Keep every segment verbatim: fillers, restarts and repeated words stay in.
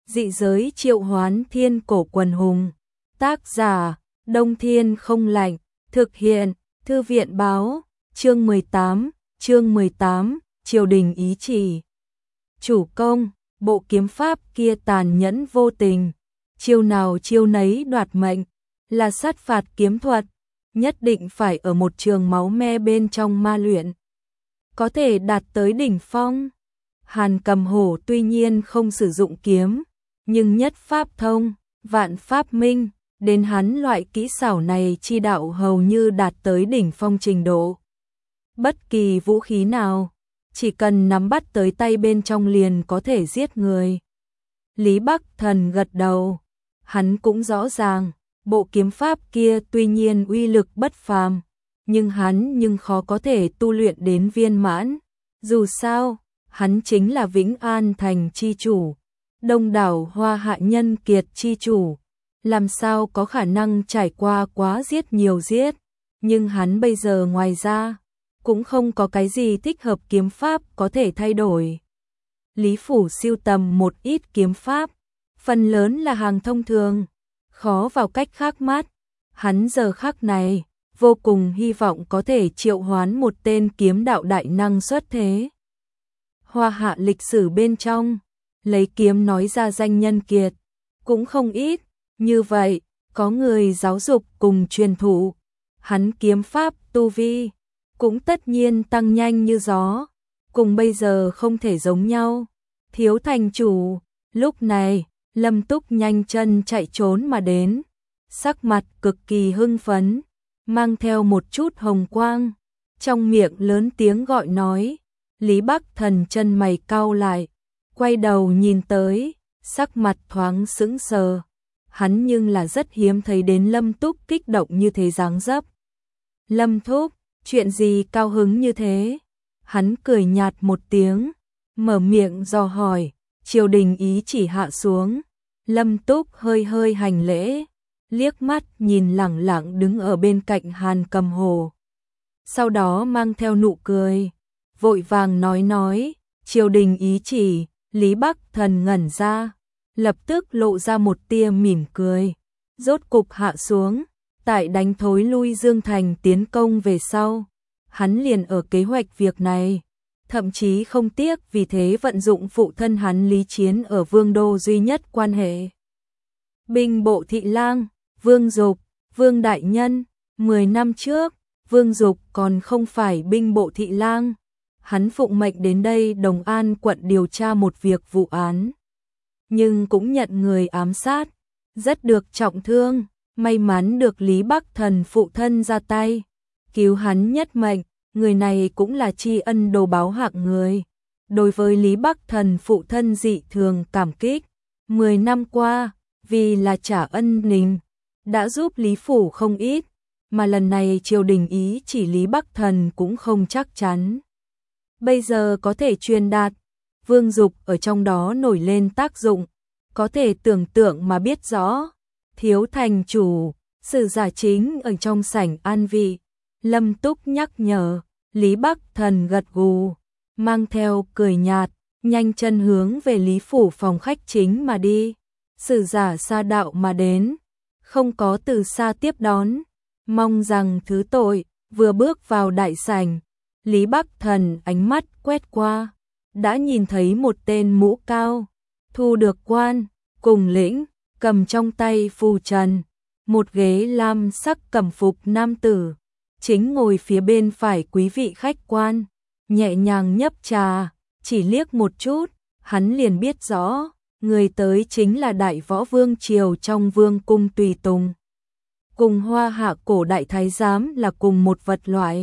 Dị giới triệu hoán thiên cổ quần hùng. Tác giả, Đông Thiên Không Lạnh. Thực hiện, Thư viện báo. Chương mười tám, chương mười tám, triều đình ý chỉ. Chủ công, bộ kiếm pháp kia tàn nhẫn vô tình. Chiêu nào chiêu nấy đoạt mệnh, là sát phạt kiếm thuật. Nhất định phải ở một trường máu me bên trong ma luyện. Có thể đạt tới đỉnh phong. Hàn Cầm Hổ tuy nhiên không sử dụng kiếm, nhưng nhất pháp thông, vạn pháp minh, đến hắn loại kỹ xảo này chi đạo hầu như đạt tới đỉnh phong trình độ. Bất kỳ vũ khí nào, chỉ cần nắm bắt tới tay bên trong liền có thể giết người. Lý Bắc Thần gật đầu, hắn cũng rõ ràng, bộ kiếm pháp kia tuy nhiên uy lực bất phàm, nhưng hắn nhưng khó có thể tu luyện đến viên mãn. Dù sao, hắn chính là Vĩnh An Thành chi chủ, Đông đảo Hoa Hạ nhân kiệt chi chủ, làm sao có khả năng trải qua quá giết nhiều giết, nhưng hắn bây giờ ngoài ra, cũng không có cái gì thích hợp kiếm pháp có thể thay đổi. Lý Phủ sưu tầm một ít kiếm pháp, phần lớn là hàng thông thường, khó vào cách khác mắt. Hắn giờ khắc này, vô cùng hy vọng có thể triệu hoán một tên kiếm đạo đại năng xuất thế. Hoa Hạ lịch sử bên trong, lấy kiếm nói ra danh nhân kiệt, cũng không ít, như vậy, có người giáo dục cùng truyền thụ, hắn kiếm pháp tu vi, cũng tất nhiên tăng nhanh như gió, cùng bây giờ không thể giống nhau. Thiếu thành chủ, lúc này, Lâm Túc nhanh chân chạy trốn mà đến, sắc mặt cực kỳ hưng phấn, mang theo một chút hồng quang, trong miệng lớn tiếng gọi nói. Lý Bắc Thần chân mày cau lại, quay đầu nhìn tới, sắc mặt thoáng sững sờ, hắn nhưng là rất hiếm thấy đến Lâm Túc kích động như thế dáng dấp. Lâm Thúc, chuyện gì cao hứng như thế? Hắn cười nhạt một tiếng, mở miệng dò hỏi, triều đình ý chỉ hạ xuống. Lâm Túc hơi hơi hành lễ, liếc mắt nhìn lẳng lặng đứng ở bên cạnh Hàn Cầm Hổ. Sau đó mang theo nụ cười, vội vàng nói nói, triều đình ý chỉ. Lý Bắc Thần ngẩn ra, lập tức lộ ra một tia mỉm cười, rốt cục hạ xuống. Tại đánh thối lui Dương Thành tiến công về sau, hắn liền ở kế hoạch việc này, thậm chí không tiếc vì thế vận dụng phụ thân hắn Lý Chiến ở Vương đô duy nhất quan hệ. Binh bộ thị lang, Vương Dục, Vương đại nhân, mười năm trước, Vương Dục còn không phải binh bộ thị lang, hắn phụng mệnh đến đây Đồng An quận điều tra một việc vụ án, nhưng cũng nhận người ám sát, rất được trọng thương. May mắn được Lý Bắc Thần phụ thân ra tay, cứu hắn nhất mệnh, người này cũng là tri ân đồ báo hạng người. Đối với Lý Bắc Thần phụ thân dị thường cảm kích, mười năm qua, vì là trả ân nình, đã giúp Lý Phủ không ít, mà lần này triều đình ý chỉ Lý Bắc Thần cũng không chắc chắn. Bây giờ có thể truyền đạt, Vương Dục ở trong đó nổi lên tác dụng, có thể tưởng tượng mà biết rõ. Thiếu thành chủ, sử giả chính ở trong sảnh an vị. Lâm Túc nhắc nhở, Lý Bắc Thần gật gù, mang theo cười nhạt, nhanh chân hướng về Lý Phủ phòng khách chính mà đi. Sử giả xa đạo mà đến, không có từ xa tiếp đón, mong rằng thứ tội. Vừa bước vào đại sảnh, Lý Bắc Thần ánh mắt quét qua, đã nhìn thấy một tên mũ cao, thu được quan, cùng lĩnh, cầm trong tay phù trần, một ghế lam sắc cẩm phục nam tử, chính ngồi phía bên phải quý vị khách quan, nhẹ nhàng nhấp trà, chỉ liếc một chút, hắn liền biết rõ, người tới chính là đại võ vương triều trong vương cung tùy tùng. Cùng Hoa Hạ cổ đại thái giám là cùng một vật loại.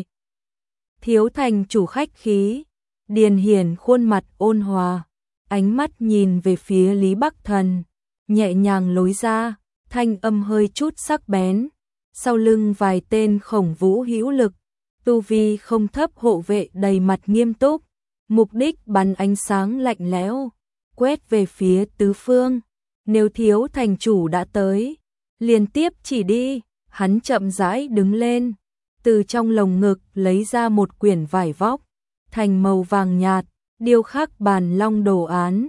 Thiếu thành chủ khách khí, Điền Hiển khuôn mặt ôn hòa, ánh mắt nhìn về phía Lý Bắc Thần, nhẹ nhàng lối ra, thanh âm hơi chút sắc bén. Sau lưng vài tên khổng vũ hữu lực, tu vi không thấp hộ vệ đầy mặt nghiêm túc, mục đích bắn ánh sáng lạnh lẽo, quét về phía tứ phương. Nếu thiếu thành chủ đã tới, liên tiếp chỉ đi. Hắn chậm rãi đứng lên, từ trong lồng ngực lấy ra một quyển vải vóc, thành màu vàng nhạt, điêu khắc bàn long đồ án.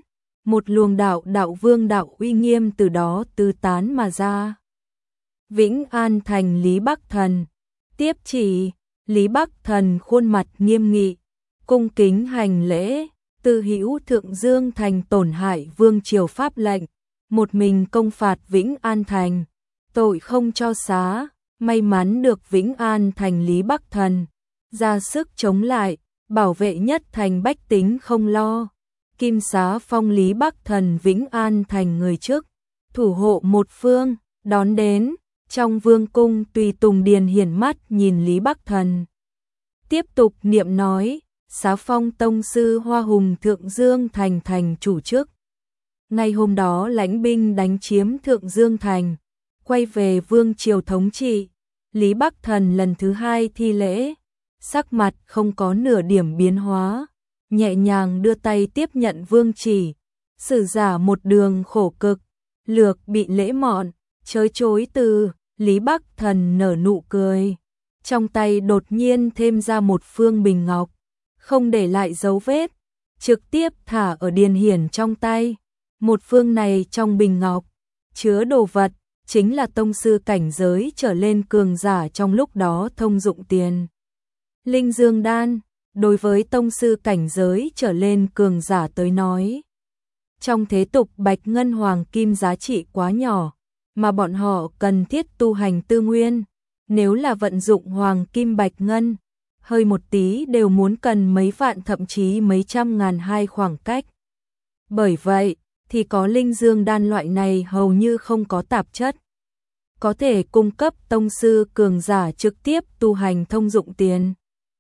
một luồng đạo đạo vương đạo uy nghiêm từ đó tứ tán mà ra. Vĩnh An thành Lý Bắc Thần, tiếp chỉ. Lý Bắc Thần khuôn mặt nghiêm nghị, cung kính hành lễ, từ hữu Thượng Dương thành tổn hại vương triều pháp lệnh, một mình công phạt Vĩnh An thành, tội không cho xá, may mắn được Vĩnh An thành Lý Bắc Thần ra sức chống lại, bảo vệ nhất thành bách tính không lo. Kim xá phong Lý Bắc Thần Vĩnh An thành người trước, thủ hộ một phương, đón đến. Trong vương cung tùy tùng Điền Hiển mắt nhìn Lý Bắc Thần, tiếp tục niệm nói, xá phong tông sư Hoa Hùng Thượng Dương thành thành chủ trước. Ngày hôm đó lãnh binh đánh chiếm Thượng Dương thành, quay về vương triều thống trị. Lý Bắc Thần lần thứ hai thi lễ, sắc mặt không có nửa điểm biến hóa, nhẹ nhàng đưa tay tiếp nhận vương chỉ. Sử giả một đường khổ cực, lược bị lễ mọn, chối chối từ. Lý Bắc Thần nở nụ cười, trong tay đột nhiên thêm ra một phương bình ngọc, không để lại dấu vết, trực tiếp thả ở Điền Hiển trong tay. Một phương này trong bình ngọc, chứa đồ vật, chính là tông sư cảnh giới trở lên cường giả trong lúc đó thông dụng tiền. Linh Dương Đan, đối với tông sư cảnh giới trở lên cường giả tới nói. Trong thế tục bạch ngân hoàng kim giá trị quá nhỏ, mà bọn họ cần thiết tu hành tư nguyên, nếu là vận dụng hoàng kim bạch ngân, hơi một tí đều muốn cần mấy vạn thậm chí mấy trăm ngàn hai khoảng cách. Bởi vậy, thì có linh dương đan loại này hầu như không có tạp chất, có thể cung cấp tông sư cường giả trực tiếp tu hành thông dụng tiền.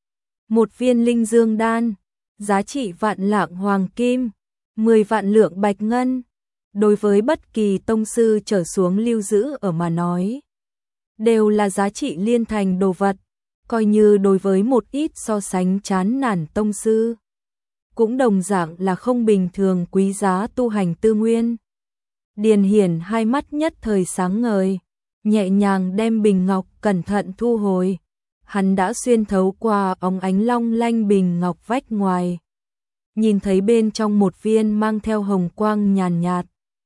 Một viên linh dương đan, giá trị vạn lạng hoàng kim, mười vạn lượng bạch ngân. Đối với bất kỳ tông sư trở xuống lưu giữ ở mà nói, đều là giá trị liên thành đồ vật, coi như đối với một ít so sánh chán nản tông sư, cũng đồng dạng là không bình thường quý giá tu hành tư nguyên. Điền Hiển hai mắt nhất thời sáng ngời, nhẹ nhàng đem bình ngọc cẩn thận thu hồi. Hắn đã xuyên thấu qua óng ánh long lanh bình ngọc vách ngoài, nhìn thấy bên trong một viên mang theo hồng quang nhàn nhạt,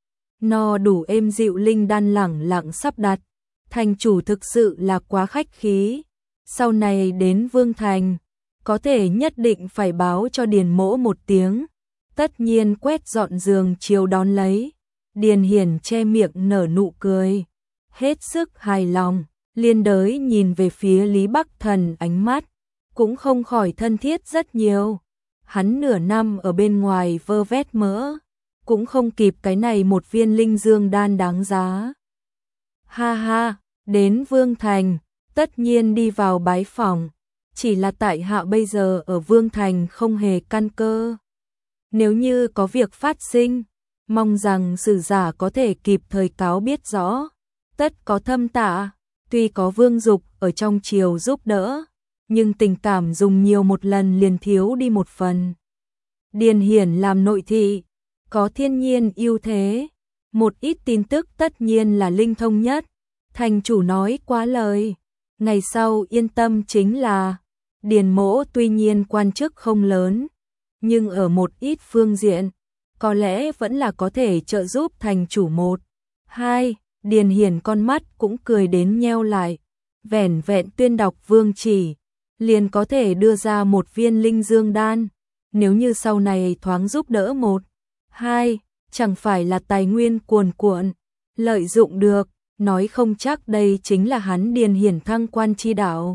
no đủ êm dịu linh đan lẳng lặng sắp đặt. Thành chủ thực sự là quá khách khí, sau này đến Vương Thành, có thể nhất định phải báo cho Điền Mỗ một tiếng, tất nhiên quét dọn giường chiều đón lấy. Điền Hiển che miệng nở nụ cười, hết sức hài lòng, liên đới nhìn về phía Lý Bắc Thần, ánh mắt cũng không khỏi thân thiết rất nhiều. Hắn nửa năm ở bên ngoài vơ vét mỡ, cũng không kịp cái này một viên linh dương đan đáng giá. Ha ha, đến Vương Thành, tất nhiên đi vào bái phỏng, chỉ là tại hạ bây giờ ở Vương Thành không hề căn cơ. Nếu như có việc phát sinh, mong rằng sử giả có thể kịp thời cáo biết rõ, tất có thâm tạ. Tuy có Vương Dục ở trong triều giúp đỡ, nhưng tình cảm dùng nhiều một lần liền thiếu đi một phần. Điền Hiển làm nội thị, có thiên nhiên ưu thế, một ít tin tức tất nhiên là linh thông nhất. Thành chủ nói quá lời, ngày sau yên tâm chính là. Điền Mỗ tuy nhiên quan chức không lớn, nhưng ở một ít phương diện, có lẽ vẫn là có thể trợ giúp thành chủ một. Hai, Điền Hiển con mắt cũng cười đến nheo lại, vẻn vẹn tuyên đọc vương chỉ, liền có thể đưa ra một viên linh dương đan. Nếu như sau này thoáng giúp đỡ một, hai, chẳng phải là tài nguyên cuồn cuộn, lợi dụng được, nói không chắc đây chính là hắn Điền Hiển thăng quan chi đạo.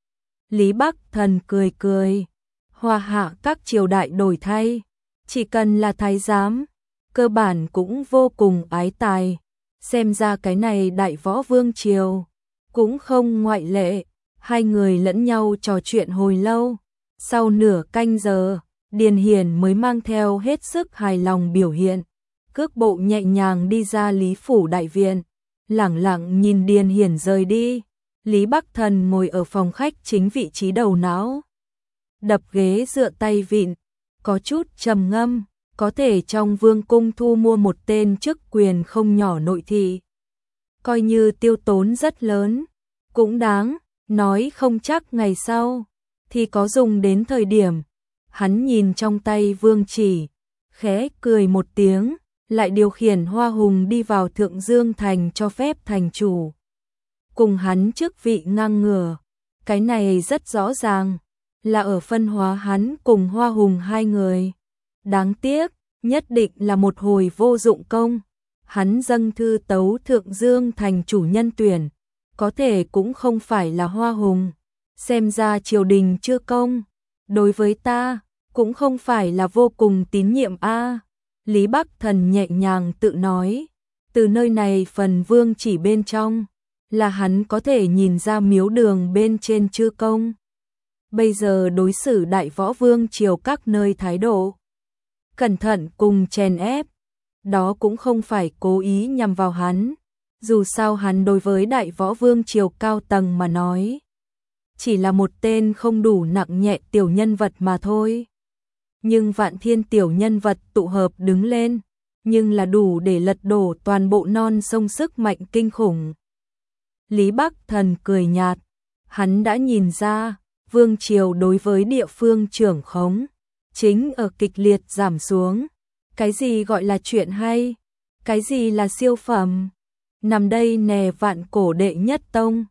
Lý Bắc Thần cười cười, hòa hạ các triều đại đổi thay, chỉ cần là thái giám, cơ bản cũng vô cùng ái tài. Xem ra cái này đại võ vương triều cũng không ngoại lệ. Hai người lẫn nhau trò chuyện hồi lâu, sau nửa canh giờ, Điền Hiển mới mang theo hết sức hài lòng biểu hiện, cước bộ nhẹ nhàng đi ra Lý phủ đại viện, lẳng lặng nhìn Điền Hiển rời đi. Lý Bắc Thần ngồi ở phòng khách chính vị trí đầu não, đập ghế dựa tay vịn, có chút trầm ngâm. Có thể trong vương cung thu mua một tên chức quyền không nhỏ nội thị, coi như tiêu tốn rất lớn, cũng đáng, nói không chắc ngày sau thì có dùng đến thời điểm. Hắn nhìn trong tay vương chỉ, khẽ cười một tiếng, lại điều khiển Hoa Hùng đi vào Thượng Dương Thành cho phép thành chủ cùng hắn chức vị ngang ngửa. Cái này rất rõ ràng là ở phân hóa hắn cùng Hoa Hùng hai người. Đáng tiếc, nhất định là một hồi vô dụng công. Hắn dâng thư tấu Thượng Dương Thành chủ nhân tuyển, có thể cũng không phải là Hoa Hùng. Xem ra triều đình chưa công, đối với ta, cũng không phải là vô cùng tín nhiệm a. Lý Bắc Thần nhẹ nhàng tự nói, từ nơi này phần vương chỉ bên trong, là hắn có thể nhìn ra miếu đường bên trên chưa công. Bây giờ đối xử đại võ vương triều các nơi thái độ cẩn thận cùng chèn ép, đó cũng không phải cố ý nhằm vào hắn. Dù sao hắn đối với đại võ vương triều cao tầng mà nói, chỉ là một tên không đủ nặng nhẹ tiểu nhân vật mà thôi. Nhưng vạn thiên tiểu nhân vật tụ hợp đứng lên, nhưng là đủ để lật đổ toàn bộ non sông sức mạnh kinh khủng. Lý Bắc Thần cười nhạt, hắn đã nhìn ra, vương triều đối với địa phương trưởng khống, chính ở kịch liệt giảm xuống. Cái gì gọi là chuyện hay? Cái gì là siêu phẩm? Nằm đây nè vạn cổ đệ nhất tông,